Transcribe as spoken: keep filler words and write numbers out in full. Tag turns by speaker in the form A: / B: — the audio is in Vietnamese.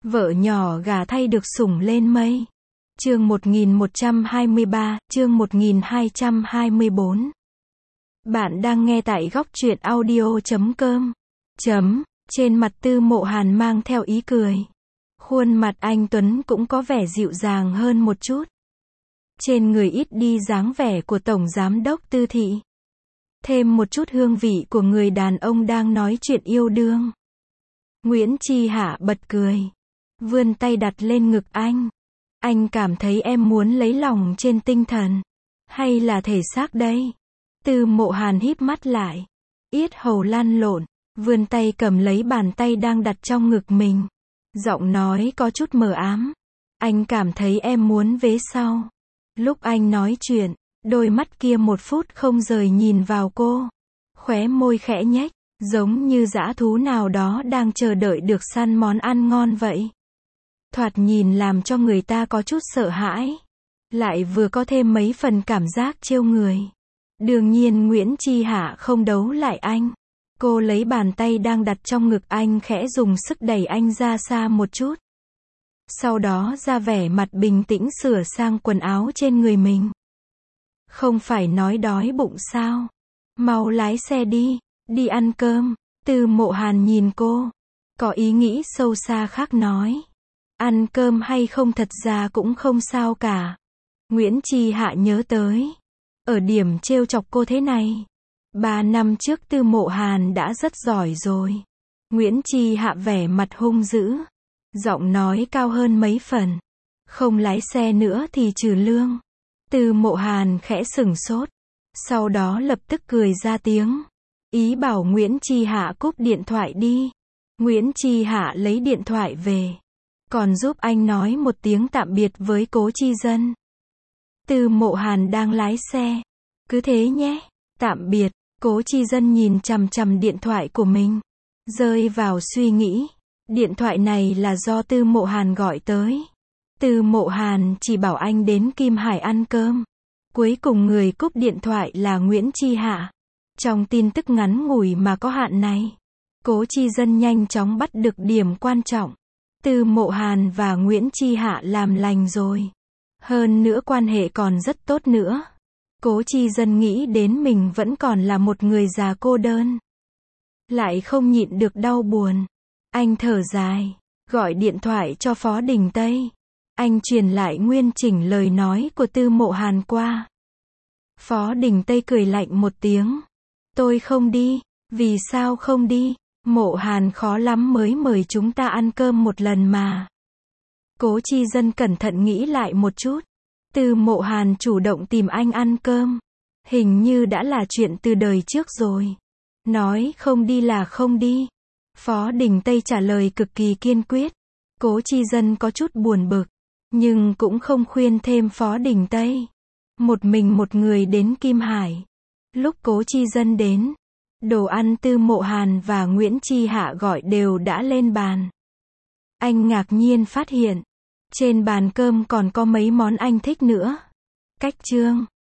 A: Vợ nhỏ gà thay được sủng lên mây. Chương một nghìn một trăm hai mươi ba, chương một nghìn hai trăm hai mươi bốn. Bạn đang nghe tại góc truyện audio chấm com. Chấm, trên mặt Tư Mộ Hàn mang theo ý cười. Khuôn mặt anh Tuấn cũng có vẻ dịu dàng hơn một chút. Trên người ít đi dáng vẻ của Tổng Giám đốc Tư thị. Thêm một chút hương vị của người đàn ông đang nói chuyện yêu đương. Nguyễn Chi Hạ bật cười. Vươn tay đặt lên ngực anh. Anh cảm thấy em muốn lấy lòng trên tinh thần. Hay là thể xác đây? Tư Mộ Hàn híp mắt lại. Yết hầu lăn lộn. Vươn tay cầm lấy bàn tay đang đặt trong ngực mình. Giọng nói có chút mờ ám. Anh cảm thấy em muốn vế sau. Lúc anh nói chuyện, đôi mắt kia một phút không rời nhìn vào cô. Khóe môi khẽ nhếch, giống như dã thú nào đó đang chờ đợi được săn món ăn ngon vậy. Thoạt nhìn làm cho người ta có chút sợ hãi. Lại vừa có thêm mấy phần cảm giác trêu người. Đương nhiên Nguyễn Chi Hạ không đấu lại anh. Cô lấy bàn tay đang đặt trong ngực anh khẽ dùng sức đẩy anh ra xa một chút. Sau đó ra vẻ mặt bình tĩnh sửa sang quần áo trên người mình. Không phải nói đói bụng sao? Mau lái xe đi, đi ăn cơm. Tư Mộ Hàn nhìn cô. Có ý nghĩ sâu xa khác nói. Ăn cơm hay không thật ra cũng không sao cả. Nguyễn Chi Hạ nhớ tới. Ở điểm trêu chọc cô thế này. Ba năm trước Tư Mộ Hàn đã rất giỏi rồi. Nguyễn Chi Hạ vẻ mặt hung dữ. Giọng nói cao hơn mấy phần. Không lái xe nữa thì trừ lương. Tư Mộ Hàn khẽ sửng sốt. Sau đó lập tức cười ra tiếng. Ý bảo Nguyễn Chi Hạ cúp điện thoại đi. Nguyễn Chi Hạ lấy điện thoại về. Còn giúp anh nói một tiếng tạm biệt với Cố Chi Dân. Tư Mộ Hàn đang lái xe. Cứ thế nhé. Tạm biệt. Cố Chi Dân nhìn chằm chằm điện thoại của mình. Rơi vào suy nghĩ. Điện thoại này là do Tư Mộ Hàn gọi tới. Tư Mộ Hàn chỉ bảo anh đến Kim Hải ăn cơm. Cuối cùng người cúp điện thoại là Nguyễn Chi Hạ. Trong tin tức ngắn ngủi mà có hạn này, Cố Chi Dân nhanh chóng bắt được điểm quan trọng. Tư Mộ Hàn và Nguyễn Chi Hạ làm lành rồi. Hơn nữa quan hệ còn rất tốt nữa. Cố Chi Dân nghĩ đến mình vẫn còn là một người già cô đơn. Lại không nhịn được đau buồn. Anh thở dài, gọi điện thoại cho Phó Đình Tây. Anh truyền lại nguyên chỉnh lời nói của Tư Mộ Hàn qua. Phó Đình Tây cười lạnh một tiếng. Tôi không đi. Vì sao không đi? Mộ Hàn khó lắm mới mời chúng ta ăn cơm một lần mà. Cố Chi Dân cẩn thận nghĩ lại một chút. Tư Mộ Hàn chủ động tìm anh ăn cơm. Hình như đã là chuyện từ đời trước rồi. Nói không đi là không đi. Phó Đình Tây trả lời cực kỳ kiên quyết. Cố Chi Dân có chút buồn bực. Nhưng cũng không khuyên thêm Phó Đình Tây. Một mình một người đến Kim Hải. Lúc Cố Chi Dân đến, đồ ăn Tư Mộ Hàn và Nguyễn Chi Hạ gọi đều đã lên bàn. Anh ngạc nhiên phát hiện, trên bàn cơm còn có mấy món anh thích nữa. Cách chương